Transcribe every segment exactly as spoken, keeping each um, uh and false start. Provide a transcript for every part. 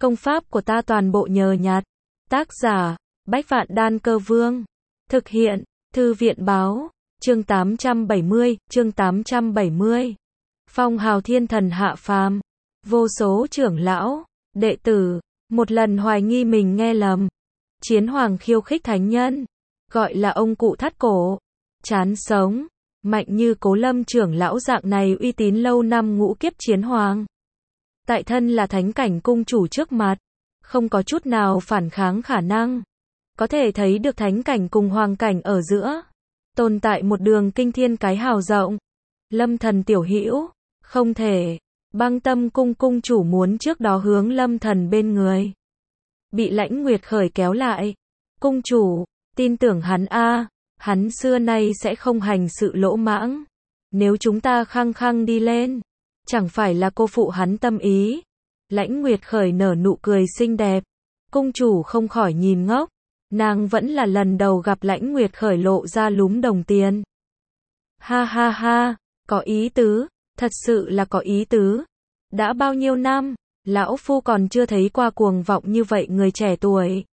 Công pháp của ta toàn bộ nhờ nhặt. Tác giả, Bách Vạn Đan Cơ Vương. Thực hiện, Thư viện Báo. Chương tám trăm bảy mươi, chương tám trăm bảy mươi. Phong hào thiên thần hạ phàm. Vô số trưởng lão, đệ tử, một lần hoài nghi mình nghe lầm. Chiến hoàng khiêu khích thánh nhân, gọi là ông cụ thắt cổ. Chán sống, mạnh như Cố Lâm trưởng lão dạng này uy tín lâu năm ngũ kiếp chiến hoàng. Tại thân là thánh cảnh cung chủ trước mặt, không có chút nào phản kháng khả năng. Có thể thấy được thánh cảnh cùng hoàng cảnh ở giữa, tồn tại một đường kinh thiên cái hào rộng. Lâm Thần tiểu hữu, không thể. Băng Tâm cung cung chủ muốn trước đó hướng Lâm Thần bên người, bị Lãnh Nguyệt Khởi kéo lại. Cung chủ, tin tưởng hắn a, hắn xưa nay sẽ không hành sự lỗ mãng. Nếu chúng ta khăng khăng đi lên, chẳng phải là cô phụ hắn tâm ý. Lãnh Nguyệt Khởi nở nụ cười xinh đẹp. Cung chủ không khỏi nhìn ngốc. Nàng vẫn là lần đầu gặp Lãnh Nguyệt Khởi lộ ra lúm đồng tiền. Ha ha ha, có ý tứ, thật sự là có ý tứ. Đã bao nhiêu năm, lão phu còn chưa thấy qua cuồng vọng như vậy người trẻ tuổi.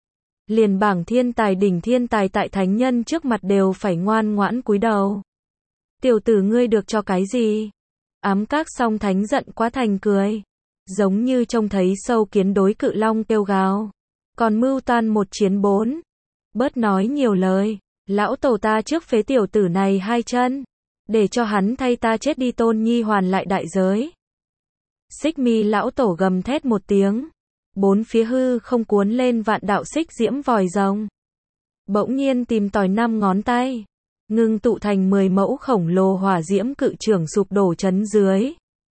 Liền bảng thiên tài đỉnh thiên tài tại thánh nhân trước mặt đều phải ngoan ngoãn cúi đầu. Tiểu tử ngươi được cho cái gì? Ám Các Song Thánh giận quá thành cười. Giống như trông thấy sâu kiến đối cự long kêu gào. Còn mưu toan một chiến bốn. Bớt nói nhiều lời. Lão tổ ta trước phế tiểu tử này hai chân. Để cho hắn thay ta chết đi, Tôn Nhi hoàn lại đại giới. Xích Mi lão tổ gầm thét một tiếng. Bốn phía hư không cuốn lên vạn đạo xích diễm vòi rồng. Bỗng nhiên tìm tòi năm ngón tay, ngưng tụ thành mười mẫu khổng lồ hỏa diễm cự trưởng sụp đổ chấn dưới.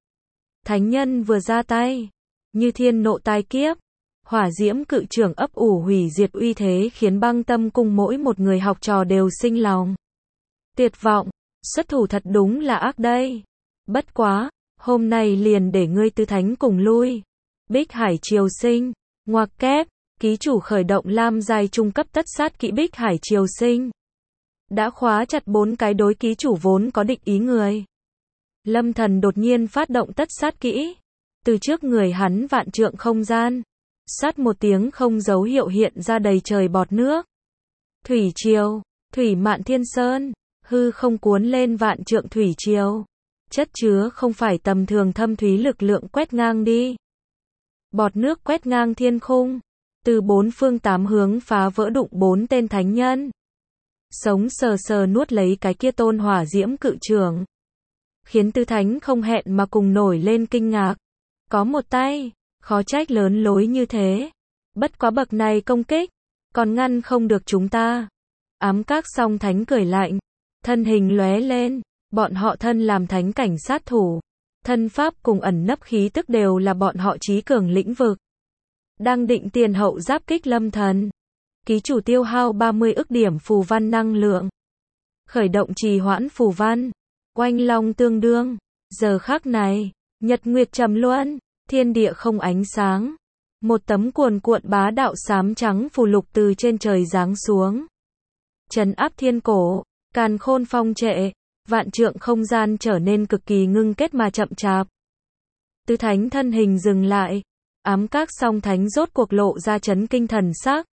Thánh nhân vừa ra tay, như thiên nộ tai kiếp. Hỏa diễm cự trưởng ấp ủ hủy diệt uy thế khiến Băng Tâm cung mỗi một người học trò đều sinh lòng tuyệt vọng. Xuất thủ thật đúng là ác đây. Bất quá, hôm nay liền để ngươi tứ thánh cùng lui. Bích Hải Triều Sinh, ngoặc kép, ký chủ khởi động lam giai trung cấp tất sát kỹ Bích Hải Triều Sinh. Đã khóa chặt bốn cái đối ký chủ vốn có định ý người. Lâm Thần đột nhiên phát động tất sát kỹ. Từ trước người hắn vạn trượng không gian. Sát một tiếng không dấu hiệu hiện ra đầy trời bọt nước. Thủy triều, thủy mạn thiên sơn, hư không cuốn lên vạn trượng thủy triều. Chất chứa không phải tầm thường thâm thúy lực lượng quét ngang đi. Bọt nước quét ngang thiên khung, từ bốn phương tám hướng phá vỡ đụng bốn tên thánh nhân. Sống sờ sờ nuốt lấy cái kia tôn hỏa diễm cự trưởng. Khiến tứ thánh không hẹn mà cùng nổi lên kinh ngạc. Có một tay, khó trách lớn lối như thế. Bất quá bậc này công kích, còn ngăn không được chúng ta. Ám Các Song Thánh cười lạnh, thân hình lóe lên, bọn họ thân làm thánh cảnh sát thủ. Thân pháp cùng ẩn nấp khí tức đều là bọn họ trí cường lĩnh vực. Đang định tiền hậu giáp kích Lâm Thần. Ký chủ tiêu hao ba mươi ức điểm phù văn năng lượng. Khởi động trì hoãn phù văn. Oanh long tương đương. Giờ khắc này, nhật nguyệt trầm luân, thiên địa không ánh sáng. Một tấm cuồn cuộn bá đạo xám trắng phù lục từ trên trời giáng xuống. Trấn áp thiên cổ, càn khôn phong trệ. Vạn trượng không gian trở nên cực kỳ ngưng kết mà chậm chạp. Tứ thánh thân hình dừng lại. Ám Các Song Thánh rốt cuộc lộ ra chấn kinh thần sắc.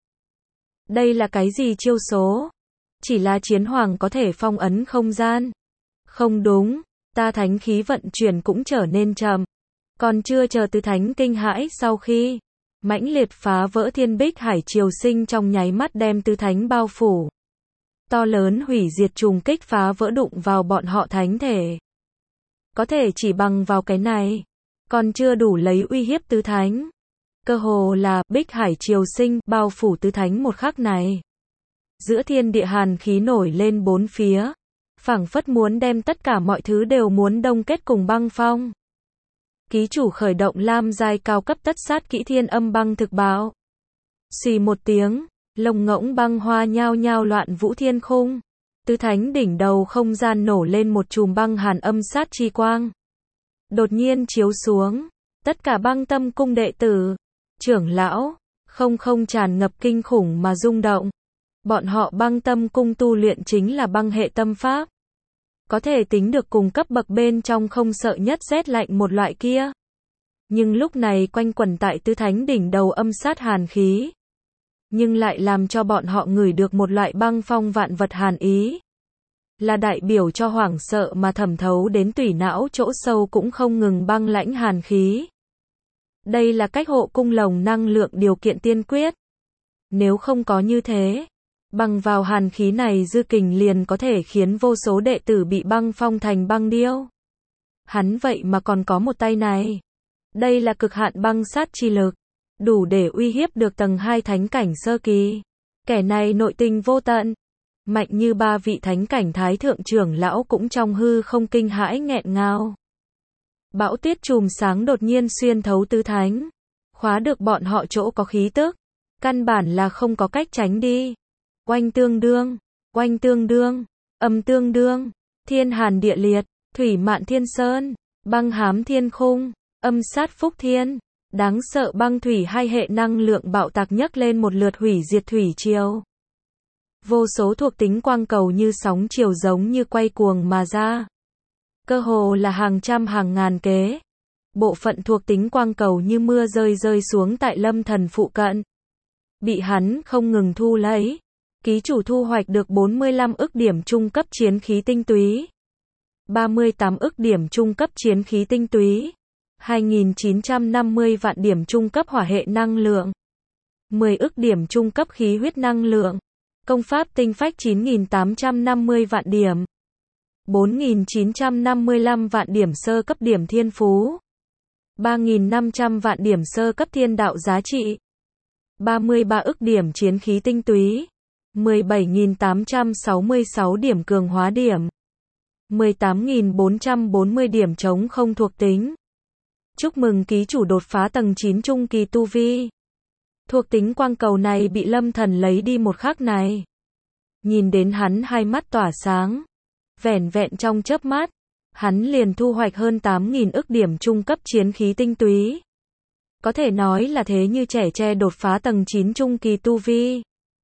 Đây là cái gì chiêu số? Chỉ là chiến hoàng có thể phong ấn không gian. Không đúng, ta thánh khí vận chuyển cũng trở nên chậm. Còn chưa chờ tứ thánh kinh hãi sau khi mãnh liệt phá vỡ thiên Bích Hải Triều Sinh trong nháy mắt đem tứ thánh bao phủ. To lớn hủy diệt trùng kích phá vỡ đụng vào bọn họ thánh thể. Có thể chỉ bằng vào cái này, còn chưa đủ lấy uy hiếp tứ thánh. Cơ hồ là Bích Hải Triều Sinh bao phủ tứ thánh một khắc này. Giữa thiên địa hàn khí nổi lên bốn phía, phảng phất muốn đem tất cả mọi thứ đều muốn đông kết cùng băng phong. Ký chủ khởi động lam giai cao cấp tất sát kỹ Thiên Âm Băng Thực Bạo. Xì một tiếng, lồng ngỗng băng hoa nhao nhao loạn vũ thiên khung. Tứ thánh đỉnh đầu không gian nổ lên một chùm băng hàn âm sát chi quang. Đột nhiên chiếu xuống, tất cả Băng Tâm cung đệ tử, trưởng lão, không không tràn ngập kinh khủng mà rung động. Bọn họ Băng Tâm cung tu luyện chính là băng hệ tâm pháp. Có thể tính được cùng cấp bậc bên trong không sợ nhất rét lạnh một loại kia. Nhưng lúc này quanh quẩn tại tứ thánh đỉnh đầu âm sát hàn khí. Nhưng lại làm cho bọn họ ngửi được một loại băng phong vạn vật hàn ý. Là đại biểu cho hoảng sợ mà thẩm thấu đến tủy não chỗ sâu cũng không ngừng băng lãnh hàn khí. Đây là cách hộ cung lồng năng lượng điều kiện tiên quyết. Nếu không có như thế, bằng vào hàn khí này dư kình liền có thể khiến vô số đệ tử bị băng phong thành băng điêu. Hắn vậy mà còn có một tay này. Đây là cực hạn băng sát chi lực, đủ để uy hiếp được tầng hai thánh cảnh sơ kỳ. Kẻ này nội tình vô tận, mạnh như ba vị thánh cảnh thái thượng trưởng lão cũng trong hư không kinh hãi nghẹn ngào. Bão tuyết chùm sáng đột nhiên xuyên thấu tứ thánh, khóa được bọn họ chỗ có khí tức, căn bản là không có cách tránh đi. Oanh tương đương, oanh tương đương, âm tương đương, thiên hàn địa liệt, thủy mạn thiên sơn, băng hám thiên khung, âm sát phúc thiên, đáng sợ băng thủy hai hệ năng lượng bạo tạc nhấc lên một lượt hủy diệt thủy triều. Vô số thuộc tính quang cầu như sóng chiều giống như quay cuồng mà ra. Cơ hồ là hàng trăm hàng ngàn kế. Bộ phận thuộc tính quang cầu như mưa rơi rơi xuống tại Lâm Thần phụ cận. Bị hắn không ngừng thu lấy. Ký chủ thu hoạch được bốn mươi lăm ức điểm trung cấp chiến khí tinh túy. ba mươi tám ức điểm trung cấp chiến khí tinh túy. hai nghìn chín trăm năm mươi vạn điểm trung cấp hỏa hệ năng lượng. mười ức điểm trung cấp khí huyết năng lượng. Công pháp tinh phách chín nghìn tám trăm năm mươi vạn điểm. bốn nghìn chín trăm năm mươi lăm vạn điểm sơ cấp điểm thiên phú. ba nghìn năm trăm vạn điểm sơ cấp thiên đạo giá trị. ba mươi ba ức điểm chiến khí tinh túy. mười bảy nghìn tám trăm sáu mươi sáu điểm cường hóa điểm. mười tám nghìn bốn trăm bốn mươi điểm chống không thuộc tính. Chúc mừng ký chủ đột phá tầng chín trung kỳ tu vi. Thuộc tính quang cầu này bị Lâm Thần lấy đi một khắc này. Nhìn đến hắn hai mắt tỏa sáng. Vẻn vẹn trong chớp mắt, hắn liền thu hoạch hơn tám nghìn ức điểm trung cấp chiến khí tinh túy. Có thể nói là thế như trẻ tre đột phá tầng chín trung kỳ tu vi.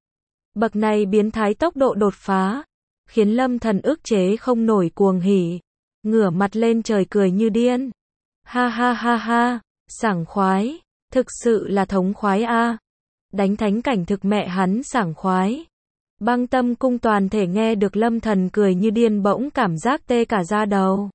Bậc này biến thái tốc độ đột phá, khiến Lâm Thần ức chế không nổi cuồng hỉ, ngửa mặt lên trời cười như điên. Ha ha ha ha, sảng khoái, thực sự là thống khoái a. Đánh thánh cảnh thực mẹ hắn sảng khoái. Băng Tâm cung toàn thể nghe được Lâm Thần cười như điên bỗng cảm giác tê cả da đầu.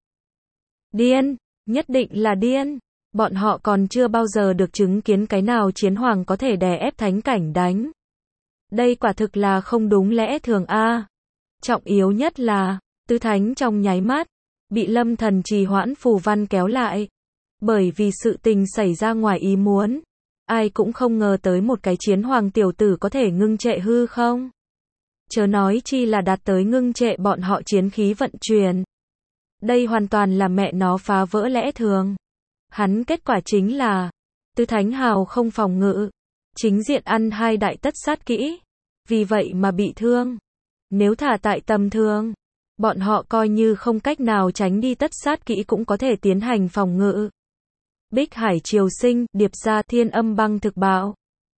Điên, nhất định là điên. Bọn họ còn chưa bao giờ được chứng kiến cái nào chiến hoàng có thể đè ép thánh cảnh đánh. Đây quả thực là không đúng lẽ thường a. Trọng yếu nhất là, tứ thánh trong nháy mắt, bị Lâm Thần trì hoãn phù văn kéo lại. Bởi vì sự tình xảy ra ngoài ý muốn. Ai cũng không ngờ tới một cái chiến hoàng tiểu tử có thể ngưng trệ hư không. Chớ nói chi là đạt tới ngưng trệ bọn họ chiến khí vận chuyển. Đây hoàn toàn là mẹ nó phá vỡ lẽ thường. Hắn kết quả chính là, tứ thánh hào không phòng ngự. Chính diện ăn hai đại tất sát kỹ. Vì vậy mà bị thương. Nếu thả tại tầm thường, bọn họ coi như không cách nào tránh đi tất sát kỹ cũng có thể tiến hành phòng ngự. Bích Hải Triều Sinh, điệp ra thiên âm băng thực bạo.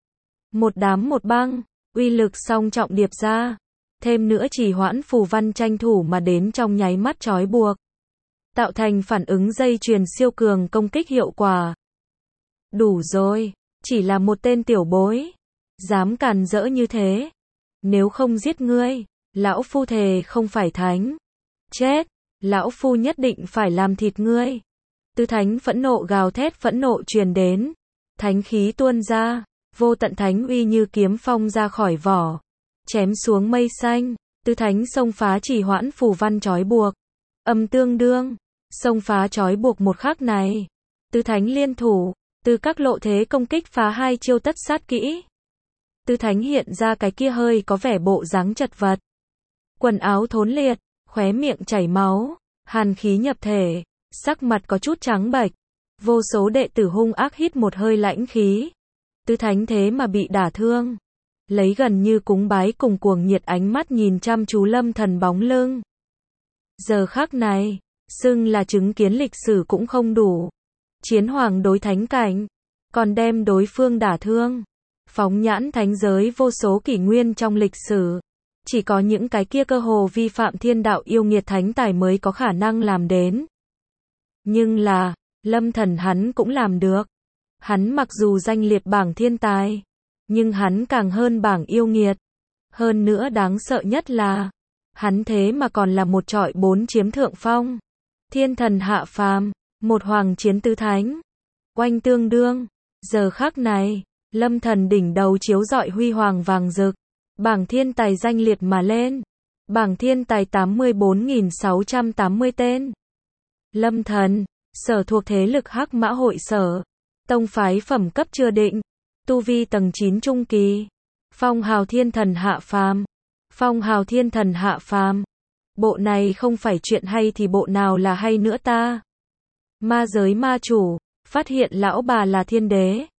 Một đám một băng, uy lực song trọng điệp ra. Thêm nữa chỉ hoãn phù văn tranh thủ mà đến trong nháy mắt trói buộc. Tạo thành phản ứng dây chuyền siêu cường công kích hiệu quả. Đủ rồi, chỉ là một tên tiểu bối. Dám càn rỡ như thế. Nếu không giết ngươi, lão phu thề không phải thánh. Chết, lão phu nhất định phải làm thịt ngươi. Tứ thánh phẫn nộ gào thét phẫn nộ truyền đến. Thánh khí tuôn ra, vô tận thánh uy như kiếm phong ra khỏi vỏ. Chém xuống mây xanh, tứ thánh xông phá chỉ hoãn phù văn trói buộc. Âm tương đương, xông phá trói buộc một khắc này. Tứ thánh liên thủ, từ các lộ thế công kích phá hai chiêu tất sát kỹ. Tứ thánh hiện ra cái kia hơi có vẻ bộ dáng chật vật. Quần áo thốn liệt, khóe miệng chảy máu, hàn khí nhập thể, sắc mặt có chút trắng bệch. Vô số đệ tử hung ác hít một hơi lãnh khí. Tứ thánh thế mà bị đả thương. Lấy gần như cúng bái cùng cuồng nhiệt ánh mắt nhìn chăm chú Lâm Thần bóng lưng. Giờ khắc này, xưng là chứng kiến lịch sử cũng không đủ. Chiến hoàng đối thánh cảnh, còn đem đối phương đả thương. Phóng nhãn thánh giới vô số kỷ nguyên trong lịch sử. Chỉ có những cái kia cơ hồ vi phạm thiên đạo yêu nghiệt thánh tài mới có khả năng làm đến. Nhưng là, Lâm Thần hắn cũng làm được. Hắn mặc dù danh liệt bảng thiên tài, nhưng hắn càng hơn bảng yêu nghiệt. Hơn nữa đáng sợ nhất là, hắn thế mà còn là một trọi bốn chiếm thượng phong. Thiên thần hạ phàm, một hoàng chiến tứ thánh. Oanh tương đương, giờ khắc này, Lâm Thần đỉnh đầu chiếu rọi huy hoàng vàng rực. Bảng thiên tài danh liệt mà lên. Bảng thiên tài tám mươi bốn nghìn sáu trăm tám mươi tên. Lâm Thần, sở thuộc thế lực Hắc Mã hội sở. Tông phái phẩm cấp chưa định. Tu vi tầng chín trung kỳ. Phong hào thiên thần hạ phàm. Phong hào thiên thần hạ phàm. Bộ này không phải chuyện hay thì bộ nào là hay nữa ta? Ma giới ma chủ, phát hiện lão bà là thiên đế.